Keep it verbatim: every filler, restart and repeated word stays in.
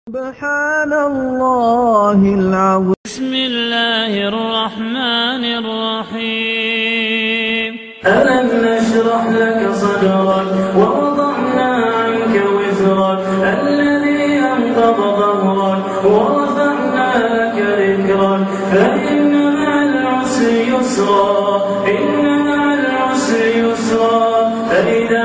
سبحان الله العظيم. بسم الله الرحمن الرحيم. ألم نشرح لك صدرك ووضعنا عنك وزرك الذي أنقض ظهرك ورفعنا لك ذكرك فإن مع العسر يسرا إن مع العسر يسرا فإذا